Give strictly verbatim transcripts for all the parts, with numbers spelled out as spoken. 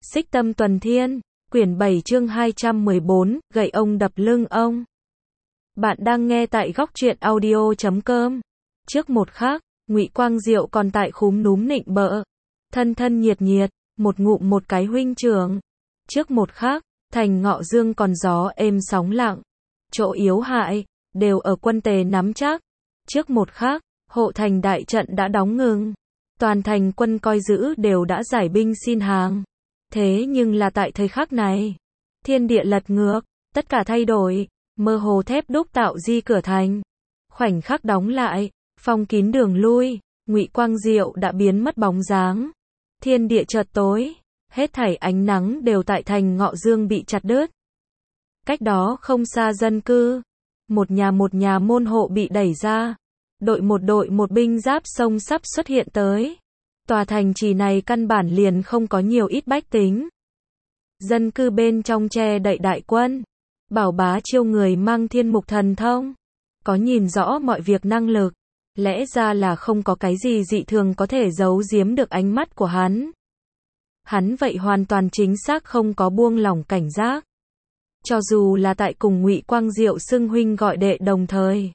Xích Tâm Tuần Thiên, quyển bảy chương hai trăm mười bốn, gậy ông đập lưng ông. Bạn đang nghe tại góc truyện audio chấm com. Trước một khắc, Ngụy Quang Diệu còn tại khúm núm nịnh bợ, thân thân nhiệt nhiệt, một ngụm một cái huynh trưởng. Trước một khắc, thành Ngọ Dương còn gió êm sóng lặng, chỗ yếu hại đều ở quân Tề nắm chắc. Trước một khắc, hộ thành đại trận đã đóng ngừng, toàn thành quân coi giữ đều đã giải binh xin hàng. Thế nhưng là tại thời khắc này, thiên địa lật ngược, tất cả thay đổi, mơ hồ thép đúc tạo di cửa thành, khoảnh khắc đóng lại, phong kín đường lui, Ngụy Quang Diệu đã biến mất bóng dáng. Thiên địa chợt tối, hết thảy ánh nắng đều tại thành Ngọ Dương bị chặt đứt. Cách đó không xa dân cư, một nhà một nhà môn hộ bị đẩy ra, đội một đội một binh giáp sông sắp xuất hiện tới. Tòa thành trì này căn bản liền không có nhiều ít bách tính. Dân cư bên trong che đậy đại quân, Bảo Bá Chiêu người mang thiên mục thần thông, có nhìn rõ mọi việc năng lực, lẽ ra là không có cái gì dị thường có thể giấu giếm được ánh mắt của hắn. Hắn vậy hoàn toàn chính xác không có buông lỏng cảnh giác. Cho dù là tại cùng Ngụy Quang Diệu xưng huynh gọi đệ đồng thời,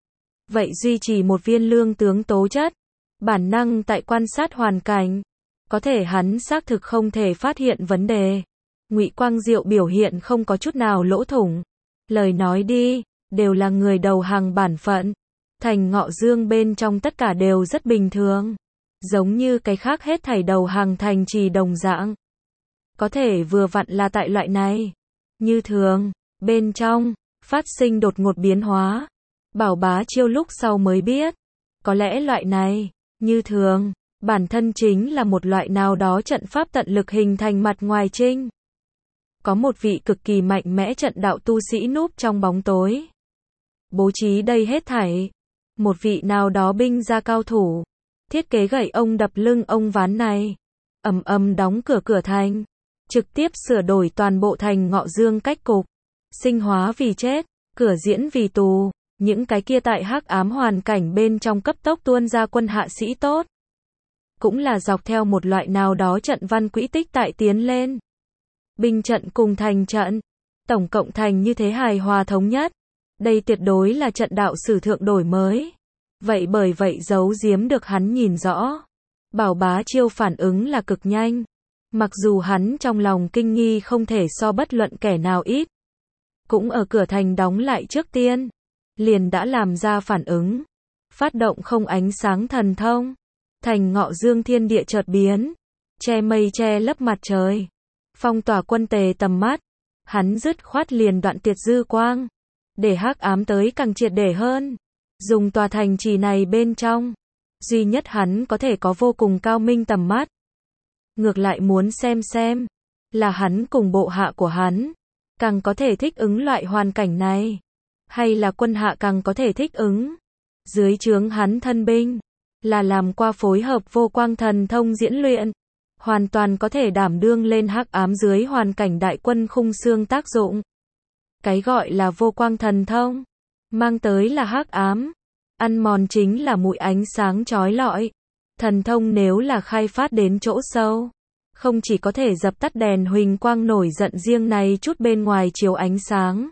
vậy duy trì một viên lương tướng tố chất, bản năng tại quan sát hoàn cảnh, có thể hắn xác thực không thể phát hiện vấn đề. Ngụy Quang Diệu biểu hiện không có chút nào lỗ thủng, lời nói đi, đều là người đầu hàng bản phận. Thành Ngọ Dương bên trong tất cả đều rất bình thường, giống như cái khác hết thảy đầu hàng thành trì đồng dạng. Có thể vừa vặn là tại loại này, như thường, bên trong, phát sinh đột ngột biến hóa. Bảo Bá Chiêu lúc sau mới biết, có lẽ loại này, như thường, bản thân chính là một loại nào đó trận pháp tận lực hình thành mặt ngoài trinh. Có một vị cực kỳ mạnh mẽ trận đạo tu sĩ núp trong bóng tối, bố trí đây hết thảy. Một vị nào đó binh gia cao thủ, thiết kế gậy ông đập lưng ông ván này, ầm ầm đóng cửa cửa thành, trực tiếp sửa đổi toàn bộ thành Ngọ Dương cách cục, sinh hóa vì chết, cửa diễn vì tù. Những cái kia tại hắc ám hoàn cảnh bên trong cấp tốc tuôn ra quân hạ sĩ tốt, cũng là dọc theo một loại nào đó trận văn quỹ tích tại tiến lên. Binh trận cùng thành trận, tổng cộng thành như thế hài hòa thống nhất. Đây tuyệt đối là trận đạo sử thượng đổi mới. Vậy bởi vậy giấu giếm được hắn nhìn rõ. Bảo Bá Chiêu phản ứng là cực nhanh. Mặc dù hắn trong lòng kinh nghi không thể so bất luận kẻ nào ít, cũng ở cửa thành đóng lại trước tiên, liền đã làm ra phản ứng, phát động không ánh sáng thần thông. Thành Ngọ Dương thiên địa chợt biến, che mây che lấp mặt trời, phong tỏa quân Tề tầm mắt. Hắn dứt khoát liền đoạn tiệt dư quang, để hắc ám tới càng triệt để hơn. Dùng tòa thành trì này bên trong, duy nhất hắn có thể có vô cùng cao minh tầm mắt. Ngược lại muốn xem xem, là hắn cùng bộ hạ của hắn, càng có thể thích ứng loại hoàn cảnh này, hay là quân hạ càng có thể thích ứng. Dưới trướng hắn thân binh, là làm qua phối hợp vô quang thần thông diễn luyện, hoàn toàn có thể đảm đương lên hắc ám dưới hoàn cảnh đại quân khung xương tác dụng. Cái gọi là vô quang thần thông, mang tới là hắc ám, ăn mòn chính là mũi ánh sáng chói lọi. Thần thông nếu là khai phát đến chỗ sâu, không chỉ có thể dập tắt đèn huỳnh quang nổi giận riêng này chút bên ngoài chiếu ánh sáng,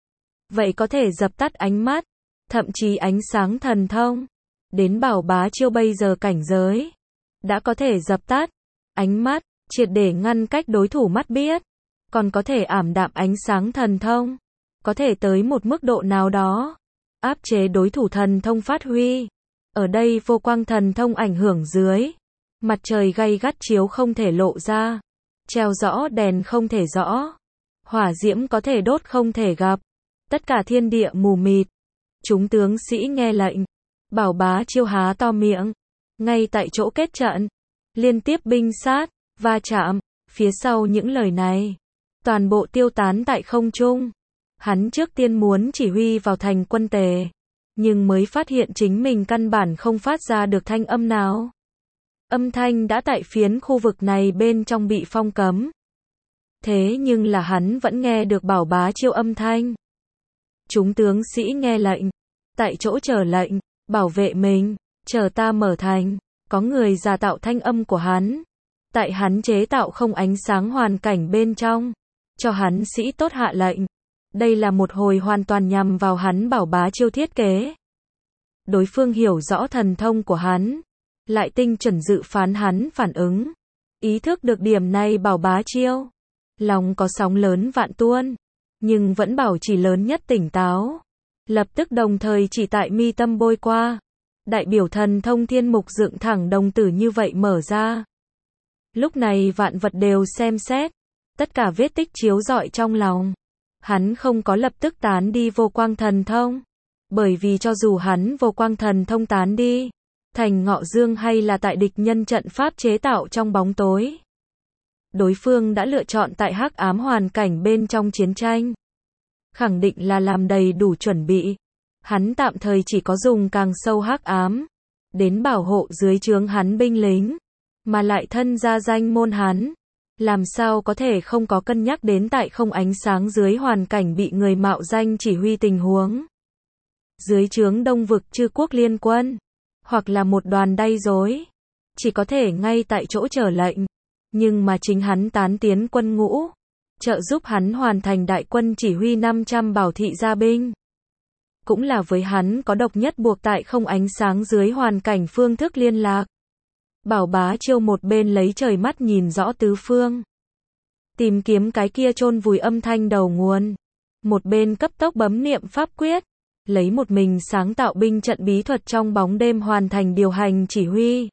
vậy có thể dập tắt ánh mắt, thậm chí ánh sáng thần thông. Đến Bảo Bá Chiêu bây giờ cảnh giới, đã có thể dập tắt ánh mắt, triệt để ngăn cách đối thủ mắt biết, còn có thể ảm đạm ánh sáng thần thông, có thể tới một mức độ nào đó, áp chế đối thủ thần thông phát huy. Ở đây vô quang thần thông ảnh hưởng dưới, mặt trời gay gắt chiếu không thể lộ ra, treo rõ đèn không thể rõ, hỏa diễm có thể đốt không thể gặp, tất cả thiên địa mù mịt. Chúng tướng sĩ nghe lệnh, Bảo Bá Chiêu há to miệng, ngay tại chỗ kết trận, liên tiếp binh sát, va chạm. Phía sau những lời này, toàn bộ tiêu tán tại không trung. Hắn trước tiên muốn chỉ huy vào thành quân Tề, nhưng mới phát hiện chính mình căn bản không phát ra được thanh âm nào. Âm thanh đã tại phiến khu vực này bên trong bị phong cấm. Thế nhưng là hắn vẫn nghe được Bảo Bá Chiêu âm thanh. Chúng tướng sĩ nghe lệnh, tại chỗ chờ lệnh, bảo vệ mình, chờ ta mở thành. Có người giả tạo thanh âm của hắn, Tại hắn chế tạo không ánh sáng hoàn cảnh bên trong, cho hắn sĩ tốt hạ lệnh. Đây là một hồi hoàn toàn nhằm vào hắn Bảo Bá Chiêu thiết kế. Đối phương hiểu rõ thần thông của hắn, lại tinh chuẩn dự phán hắn phản ứng. Ý thức được điểm này Bảo Bá Chiêu, lòng có sóng lớn vạn tuôn, nhưng vẫn bảo trì lớn nhất tỉnh táo. Lập tức đồng thời chỉ tại mi tâm bôi qua. Đại biểu thần thông thiên mục dựng thẳng đồng tử như vậy mở ra. Lúc này vạn vật đều xem xét, tất cả vết tích chiếu rọi trong lòng. Hắn không có lập tức tán đi vô quang thần thông, bởi vì cho dù hắn vô quang thần thông tán đi, thành Ngọ Dương hay là tại địch nhân trận pháp chế tạo trong bóng tối, đối phương đã lựa chọn tại hắc ám hoàn cảnh bên trong chiến tranh, khẳng định là làm đầy đủ chuẩn bị. Hắn tạm thời chỉ có dùng càng sâu hắc ám đến bảo hộ dưới trướng hắn binh lính, mà lại thân ra danh môn hắn, làm sao có thể không có cân nhắc đến tại không ánh sáng dưới hoàn cảnh bị người mạo danh chỉ huy tình huống. Dưới trướng Đông vực chư quốc liên quân, hoặc là một đoàn đay rối, chỉ có thể ngay tại chỗ chờ lệnh, nhưng mà chính hắn tán tiến quân ngũ, trợ giúp hắn hoàn thành đại quân chỉ huy năm trăm bảo thị gia binh. Cũng là với hắn có độc nhất buộc tại không ánh sáng dưới hoàn cảnh phương thức liên lạc. Bảo Bá Chiêu một bên lấy trời mắt nhìn rõ tứ phương, tìm kiếm cái kia chôn vùi âm thanh đầu nguồn, một bên cấp tốc bấm niệm pháp quyết, lấy một mình sáng tạo binh trận bí thuật trong bóng đêm hoàn thành điều hành chỉ huy.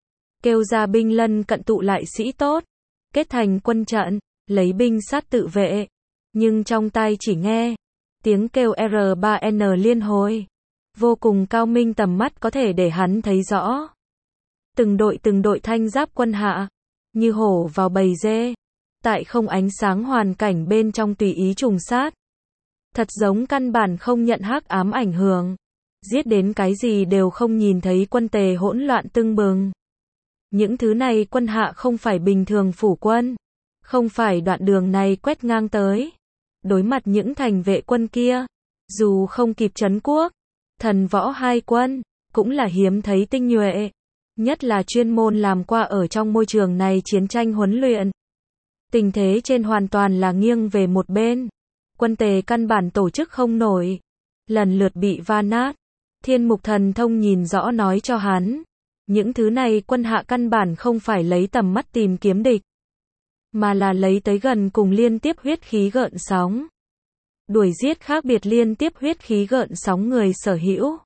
Kêu ra binh lân cận tụ lại sĩ tốt, kết thành quân trận, lấy binh sát tự vệ, nhưng trong tai chỉ nghe tiếng kêu R ba N liên hồi, vô cùng cao minh, tầm mắt có thể để hắn thấy rõ. Từng đội từng đội thanh giáp quân hạ, như hổ vào bầy dê, tại không ánh sáng hoàn cảnh bên trong tùy ý trùng sát. Thật giống căn bản không nhận hắc ám ảnh hưởng, giết đến cái gì đều không nhìn thấy, quân tề hỗn loạn tưng bừng. Những thứ này quân hạ không phải bình thường phủ quân, không phải đoạn đường này quét ngang tới. Đối mặt những thành vệ quân kia, dù không kịp trấn quốc, thần võ hai quân, cũng là hiếm thấy tinh nhuệ. Nhất là chuyên môn làm qua ở trong môi trường này chiến tranh huấn luyện. Tình thế trên hoàn toàn là nghiêng về một bên. Quân tề căn bản tổ chức không nổi, lần lượt bị va nát. Thiên mục thần thông nhìn rõ nói cho hắn, những thứ này quân hạ căn bản không phải lấy tầm mắt tìm kiếm địch, mà là lấy tới gần cùng liên tiếp huyết khí gợn sóng. Đuổi giết khác biệt liên tiếp huyết khí gợn sóng người sở hữu.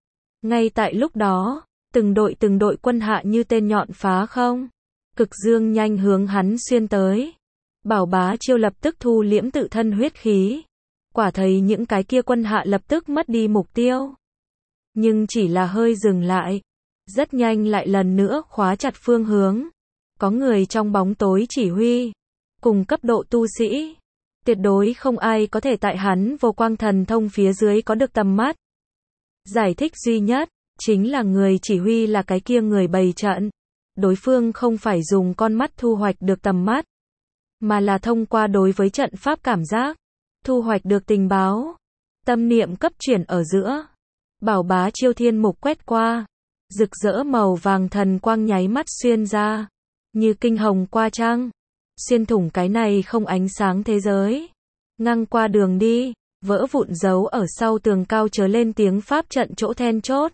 Ngay tại lúc đó, từng đội từng đội quân hạ như tên nhọn phá không, cực dương nhanh hướng hắn xuyên tới. Bảo Bá Chiêu lập tức thu liễm tự thân huyết khí, quả thấy những cái kia quân hạ lập tức mất đi mục tiêu, nhưng chỉ là hơi dừng lại, rất nhanh lại lần nữa khóa chặt phương hướng. Có người trong bóng tối chỉ huy, cùng cấp độ tu sĩ, tuyệt đối không ai có thể tại hắn vô quang thần thông phía dưới có được tầm mắt. Giải thích duy nhất chính là người chỉ huy là cái kia người bày trận. Đối phương không phải dùng con mắt thu hoạch được tầm mắt, mà là thông qua đối với trận pháp cảm giác, thu hoạch được tình báo. Tâm niệm cấp chuyển ở giữa. Bảo Bá Chiêu thiên mục quét qua, rực rỡ màu vàng thần quang nháy mắt xuyên ra, như kinh hồng qua trăng, xuyên thủng cái này không ánh sáng thế giới, ngang qua đường đi, vỡ vụn dấu ở sau tường cao trở lên tiếng pháp trận chỗ then chốt.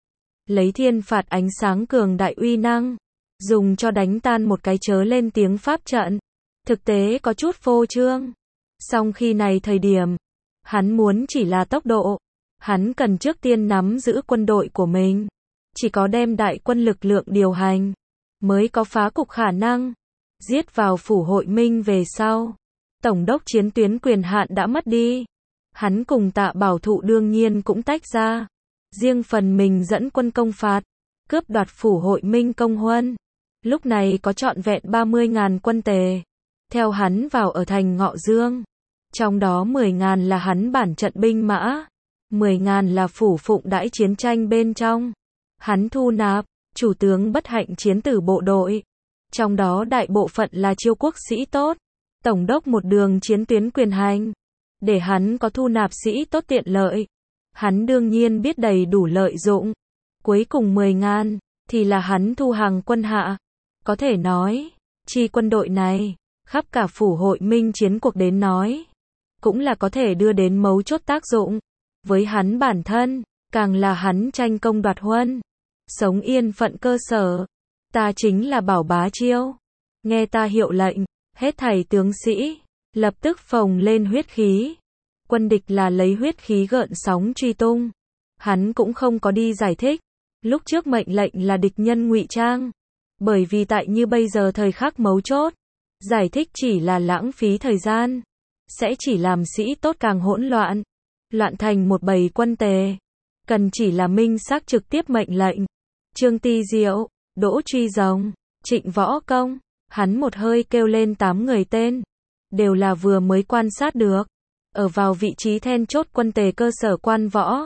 Lấy thiên phạt ánh sáng cường đại uy năng, dùng cho đánh tan một cái chớ lên tiếng pháp trận. Thực tế có chút phô trương. Song khi này thời điểm, hắn muốn chỉ là tốc độ. Hắn cần trước tiên nắm giữ quân đội của mình. Chỉ có đem đại quân lực lượng điều hành, mới có phá cục khả năng. Giết vào phủ hội minh về sau, tổng đốc chiến tuyến quyền hạn đã mất đi. Hắn cùng Tạ Bảo Thụ đương nhiên cũng tách ra. Riêng phần mình dẫn quân công phạt, cướp đoạt phủ hội minh công huân. Lúc này có trọn vẹn ba mươi nghìn quân tề, theo hắn vào ở thành Ngọ Dương. Trong đó mười nghìn là hắn bản trận binh mã, mười nghìn là phủ phụng đãi chiến tranh bên trong. Hắn thu nạp, chủ tướng bất hạnh chiến tử bộ đội. Trong đó đại bộ phận là chiêu quốc sĩ tốt. Tổng đốc một đường chiến tuyến quyền hành, để hắn có thu nạp sĩ tốt tiện lợi. Hắn đương nhiên biết đầy đủ lợi dụng. Cuối cùng mười nghìn, thì là hắn thu hàng quân hạ. Có thể nói, chi quân đội này, khắp cả phủ hội minh chiến cuộc đến nói, cũng là có thể đưa đến mấu chốt tác dụng. Với hắn bản thân, càng là hắn tranh công đoạt huân, sống yên phận cơ sở. Ta chính là Bảo Bá Chiêu. Nghe ta hiệu lệnh, hết thảy tướng sĩ, lập tức phồng lên huyết khí. Quân địch là lấy huyết khí gợn sóng truy tung. Hắn cũng không có đi giải thích. Lúc trước mệnh lệnh là địch nhân ngụy trang. Bởi vì tại như bây giờ thời khắc mấu chốt, giải thích chỉ là lãng phí thời gian. Sẽ chỉ làm sĩ tốt càng hỗn loạn. Loạn thành một bầy quân tề. Cần chỉ là minh xác trực tiếp mệnh lệnh. Trương Ti Diệu, Đỗ Truy Rồng, Trịnh Võ Công, hắn một hơi kêu lên tám người tên. Đều là vừa mới quan sát được. Ở vào vị trí then chốt quân tề cơ sở quan võ.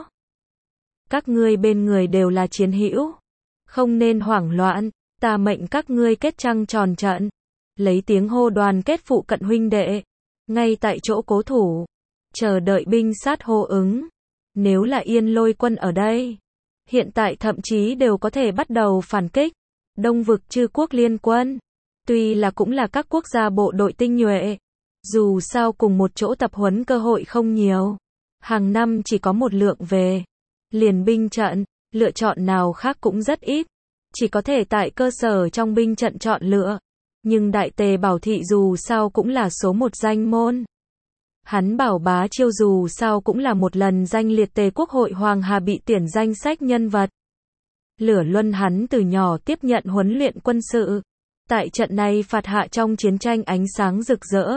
Các ngươi bên người đều là chiến hữu. Không nên hoảng loạn, ta mệnh các ngươi kết trăng tròn trận. Lấy tiếng hô đoàn kết phụ cận huynh đệ. Ngay tại chỗ cố thủ. Chờ đợi binh sát hô ứng. Nếu là Yên Lôi quân ở đây, hiện tại thậm chí đều có thể bắt đầu phản kích. Đông vực Chư quốc liên quân, tuy là cũng là các quốc gia bộ đội tinh nhuệ, dù sao cùng một chỗ tập huấn cơ hội không nhiều, hàng năm chỉ có một lượng về, liền binh trận, lựa chọn nào khác cũng rất ít, chỉ có thể tại cơ sở trong binh trận chọn lựa. Nhưng Đại Tề Bảo Thị dù sao cũng là số một danh môn. Hắn Bảo Bá Chiêu dù sao cũng là một lần danh liệt Tề Quốc hội Hoàng Hà bị tuyển danh sách nhân vật. Lửa Luân hắn từ nhỏ tiếp nhận huấn luyện quân sự. Tại trận này phạt hạ trong chiến tranh ánh sáng rực rỡ.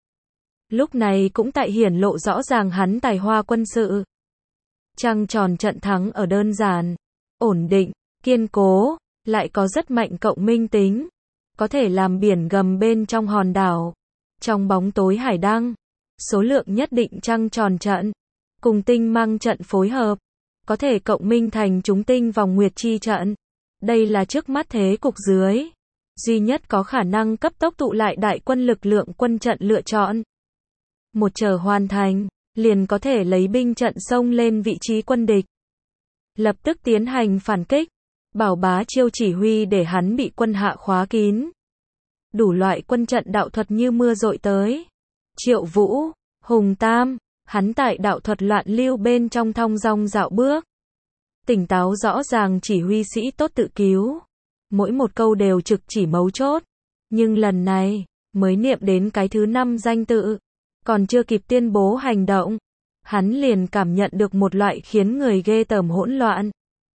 Lúc này cũng tại hiển lộ rõ ràng hắn tài hoa quân sự. Trăng tròn trận thắng ở đơn giản, ổn định, kiên cố, lại có rất mạnh cộng minh tính. Có thể làm biển gầm bên trong hòn đảo. Trong bóng tối hải đăng. Số lượng nhất định trăng tròn trận, cùng tinh mang trận phối hợp, có thể cộng minh thành chúng tinh vòng nguyệt chi trận. Đây là trước mắt thế cục dưới, duy nhất có khả năng cấp tốc tụ lại đại quân lực lượng quân trận lựa chọn. Một chờ hoàn thành, liền có thể lấy binh trận xông lên vị trí quân địch. Lập tức tiến hành phản kích, Bảo Bá Chiêu chỉ huy để hắn bị quân hạ khóa kín. Đủ loại quân trận đạo thuật như mưa dội tới. Triệu Vũ, Hùng Tam, hắn tại đạo thuật loạn lưu bên trong thong dong dạo bước. Tỉnh táo rõ ràng chỉ huy sĩ tốt tự cứu. Mỗi một câu đều trực chỉ mấu chốt. Nhưng lần này, mới niệm đến cái thứ năm danh tự. Còn chưa kịp tuyên bố hành động. Hắn liền cảm nhận được một loại khiến người ghê tởm hỗn loạn.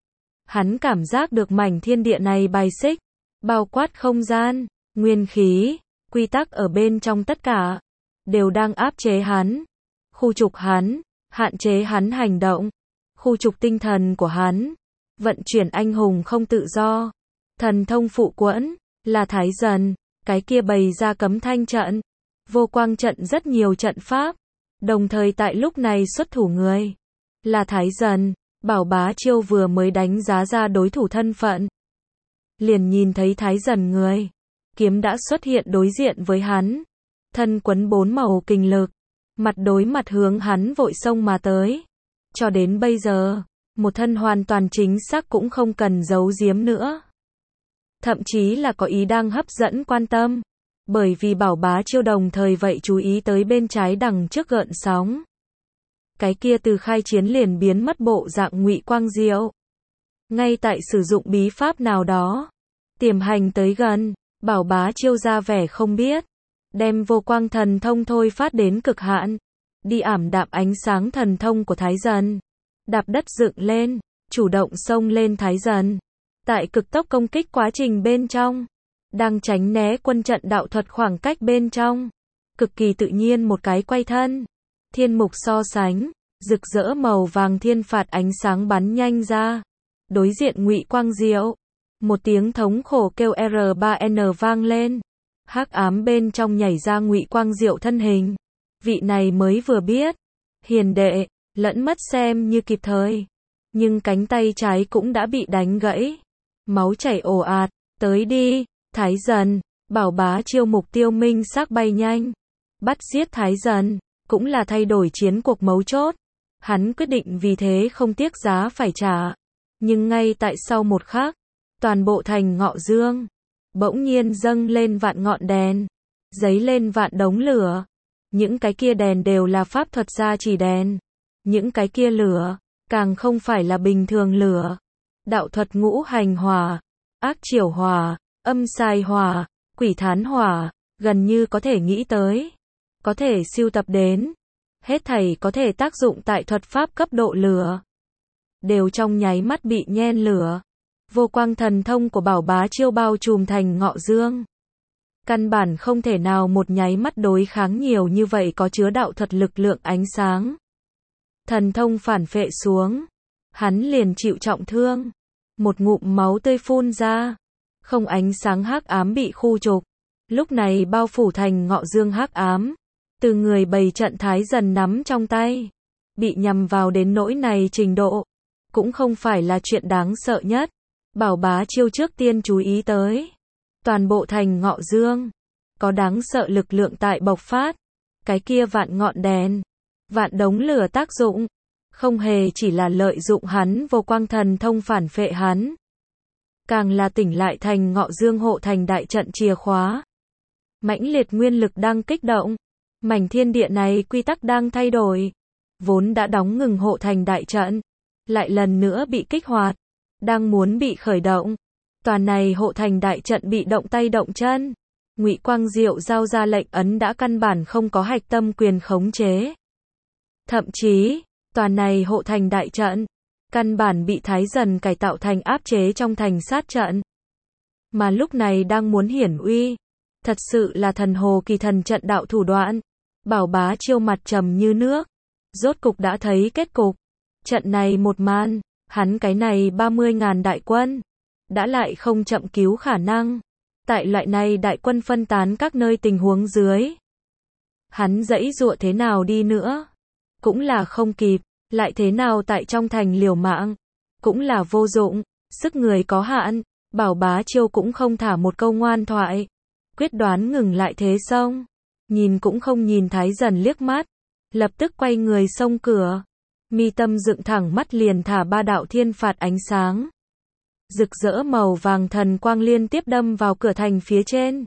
Hắn cảm giác được mảnh thiên địa này bài xích, bao quát không gian, nguyên khí, quy tắc ở bên trong tất cả. Đều đang áp chế hắn, khu trục hắn, hạn chế hắn hành động, khu trục tinh thần của hắn, vận chuyển anh hùng không tự do, thần thông phụ quẫn, là Thái Dần, cái kia bày ra cấm thanh trận, vô quang trận rất nhiều trận pháp, đồng thời tại lúc này xuất thủ người, là Thái Dần. Bảo Bá Chiêu vừa mới đánh giá ra đối thủ thân phận, liền nhìn thấy Thái Dần người, kiếm đã xuất hiện đối diện với hắn. Thân quấn bốn màu kình lực, mặt đối mặt hướng hắn vội xông mà tới. Cho đến bây giờ, một thân hoàn toàn chính xác cũng không cần giấu giếm nữa. Thậm chí là có ý đang hấp dẫn quan tâm. Bởi vì Bảo Bá Chiêu đồng thời vậy chú ý tới bên trái đằng trước gợn sóng. Cái kia từ khai chiến liền biến mất bộ dạng Ngụy Quang Diệu. Ngay tại sử dụng bí pháp nào đó, tiềm hành tới gần, Bảo Bá Chiêu ra vẻ không biết. Đem vô quang thần thông thôi phát đến cực hạn, đi ảm đạm ánh sáng thần thông của Thái Dần, đạp đất dựng lên, chủ động xông lên Thái Dần. Tại cực tốc công kích quá trình bên trong, đang tránh né quân trận đạo thuật khoảng cách bên trong, cực kỳ tự nhiên một cái quay thân, thiên mục so sánh, rực rỡ màu vàng thiên phạt ánh sáng bắn nhanh ra, đối diện Ngụy Quang Diệu, một tiếng thống khổ kêu R ba N vang lên. Hắc ám bên trong nhảy ra Ngụy Quang Diệu thân hình. Vị này mới vừa biết, hiền đệ, lẫn mất xem như kịp thời. Nhưng cánh tay trái cũng đã bị đánh gãy. Máu chảy ồ ạt, tới đi, Thái Dần, Bảo Bá Chiêu mục tiêu minh xác bay nhanh. Bắt giết Thái Dần, cũng là thay đổi chiến cuộc mấu chốt. Hắn quyết định vì thế không tiếc giá phải trả. Nhưng ngay tại sau một khắc, toàn bộ thành Ngọ Dương, bỗng nhiên dâng lên vạn ngọn đèn, giấy lên vạn đống lửa. Những cái kia đèn đều là pháp thuật gia chỉ đèn. Những cái kia lửa, càng không phải là bình thường lửa. Đạo thuật ngũ hành hỏa, ác triểu hỏa, âm sai hỏa, quỷ thán hỏa, gần như có thể nghĩ tới, có thể sưu tập đến, hết thảy có thể tác dụng tại thuật pháp cấp độ lửa, đều trong nháy mắt bị nhen lửa. Vô quang thần thông của Bảo Bá Chiêu bao trùm Thành Ngọ Dương. Căn bản không thể nào một nháy mắt đối kháng nhiều như vậy có chứa đạo thuật lực lượng ánh sáng. Thần thông phản phệ xuống, hắn liền chịu trọng thương. Một ngụm máu tươi phun ra, không ánh sáng hắc ám bị khu trục. Lúc này bao phủ Thành Ngọ Dương hắc ám, từ người bày trận thái dần nắm trong tay, bị nhằm vào đến nỗi này trình độ, cũng không phải là chuyện đáng sợ nhất. Bảo Bá Chiêu trước tiên chú ý tới, toàn bộ Thành Ngọ Dương có đáng sợ lực lượng tại bộc phát, cái kia vạn ngọn đèn, vạn đống lửa tác dụng, không hề chỉ là lợi dụng hắn vô quang thần thông phản phệ hắn, càng là tỉnh lại Thành Ngọ Dương hộ thành đại trận chìa khóa. Mãnh liệt nguyên lực đang kích động, mảnh thiên địa này quy tắc đang thay đổi, vốn đã đóng ngừng hộ thành đại trận, lại lần nữa bị kích hoạt, đang muốn bị khởi động. Toàn này hộ thành đại trận bị động tay động chân. Ngụy Quang Diệu giao ra lệnh ấn đã căn bản không có hạch tâm quyền khống chế. Thậm chí, toàn này hộ thành đại trận, căn bản bị Thái Dần cải tạo thành áp chế trong thành sát trận. Mà lúc này đang muốn hiển uy, thật sự là thần hồ kỳ thần trận đạo thủ đoạn. Bảo Bá Chiêu mặt trầm như nước, rốt cục đã thấy kết cục. Trận này một màn, hắn cái này ba mươi ngàn đại quân, đã lại không chậm cứu khả năng. Tại loại này đại quân phân tán các nơi tình huống dưới, hắn dãy dụa thế nào đi nữa, cũng là không kịp, lại thế nào tại trong thành liều mạng, cũng là vô dụng, sức người có hạn. Bảo Bá Chiêu cũng không thả một câu ngoan thoại, quyết đoán ngừng lại thế xông, nhìn cũng không nhìn Thái Dần liếc mắt, lập tức quay người xông cửa, mi tâm dựng thẳng mắt liền thả ba đạo thiên phạt ánh sáng. Rực rỡ màu vàng thần quang liên tiếp đâm vào cửa thành phía trên.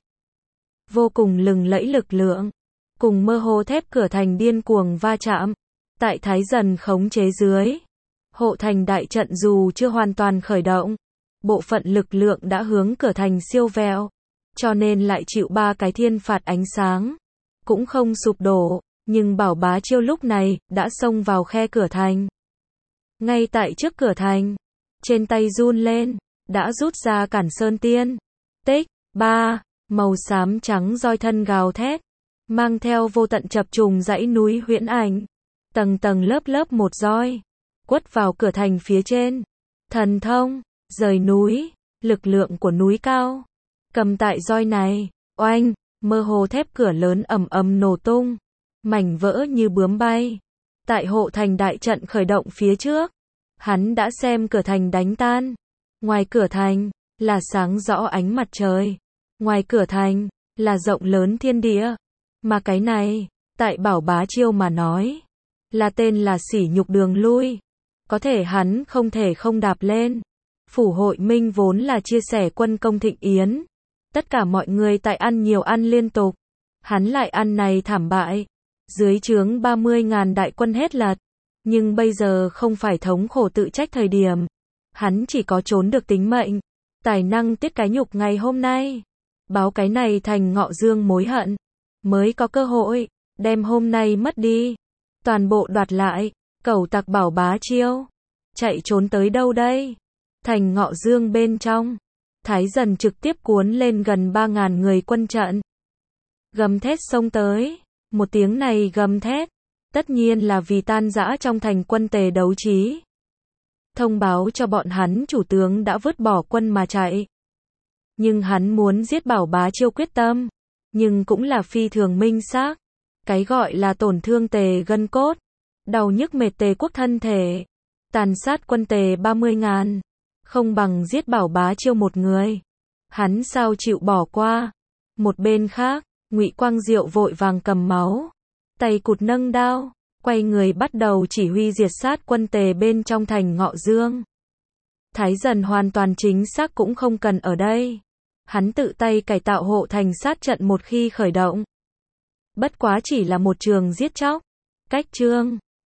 Vô cùng lừng lẫy lực lượng, cùng mơ hồ thép cửa thành điên cuồng va chạm. Tại Thái Dần khống chế dưới, hộ thành đại trận dù chưa hoàn toàn khởi động, bộ phận lực lượng đã hướng cửa thành siêu vẹo, cho nên lại chịu ba cái thiên phạt ánh sáng, cũng không sụp đổ. Nhưng Bảo Bá Chiêu lúc này đã xông vào khe cửa thành. Ngay tại trước cửa thành, trên tay run lên, đã rút ra Cản Sơn Tiên. Tích, ba, màu xám trắng roi thân gào thét, mang theo vô tận chập trùng dãy núi huyễn ảnh, tầng tầng lớp lớp một roi, quất vào cửa thành phía trên. Thần thông, rời núi, lực lượng của núi cao, cầm tại roi này, oanh, mơ hồ thép cửa lớn ầm ầm nổ tung, mảnh vỡ như bướm bay. Tại hộ thành đại trận khởi động phía trước, hắn đã xem cửa thành đánh tan. Ngoài cửa thành, là sáng rõ ánh mặt trời. Ngoài cửa thành, là rộng lớn thiên địa. Mà cái này, tại Bảo Bá Chiêu mà nói, là tên là sỉ nhục đường lui. Có thể hắn không thể không đạp lên. Phủ hội minh vốn là chia sẻ quân công thịnh yến. Tất cả mọi người tại ăn nhiều ăn liên tục. Hắn lại ăn này thảm bại. Dưới trướng ba mươi ngàn đại quân hết lật. Nhưng bây giờ không phải thống khổ tự trách thời điểm. Hắn chỉ có trốn được tính mệnh. Tài năng tiết cái nhục ngày hôm nay. Báo cái này Thành Ngọ Dương mối hận. Mới có cơ hội. Đem hôm nay mất đi. Toàn bộ đoạt lại. Cẩu tặc Bảo Bá Chiêu. Chạy trốn tới đâu đây? Thành Ngọ Dương bên trong. Thái Dần trực tiếp cuốn lên gần ba ngàn người quân trận. Gầm thét xông tới. Một tiếng này gầm thét, tất nhiên là vì tan rã trong thành quân Tề đấu trí. Thông báo cho bọn hắn chủ tướng đã vứt bỏ quân mà chạy. Nhưng hắn muốn giết Bảo Bá Chiêu quyết tâm, nhưng cũng là phi thường minh xác. Cái gọi là tổn thương Tề gân cốt, đau nhức mệt Tề quốc thân thể, tàn sát quân Tề ba mươi ngàn, không bằng giết Bảo Bá Chiêu một người. Hắn sao chịu bỏ qua? Một bên khác, Ngụy Quang Diệu vội vàng cầm máu, tay cụt nâng đao, quay người bắt đầu chỉ huy diệt sát quân Tề bên trong thành Ngọ Dương. Thái Dần hoàn toàn chính xác cũng không cần ở đây. hắn tự tay cải tạo hộ thành sát trận một khi khởi động. Bất quá chỉ là một trường giết chóc. Cách chương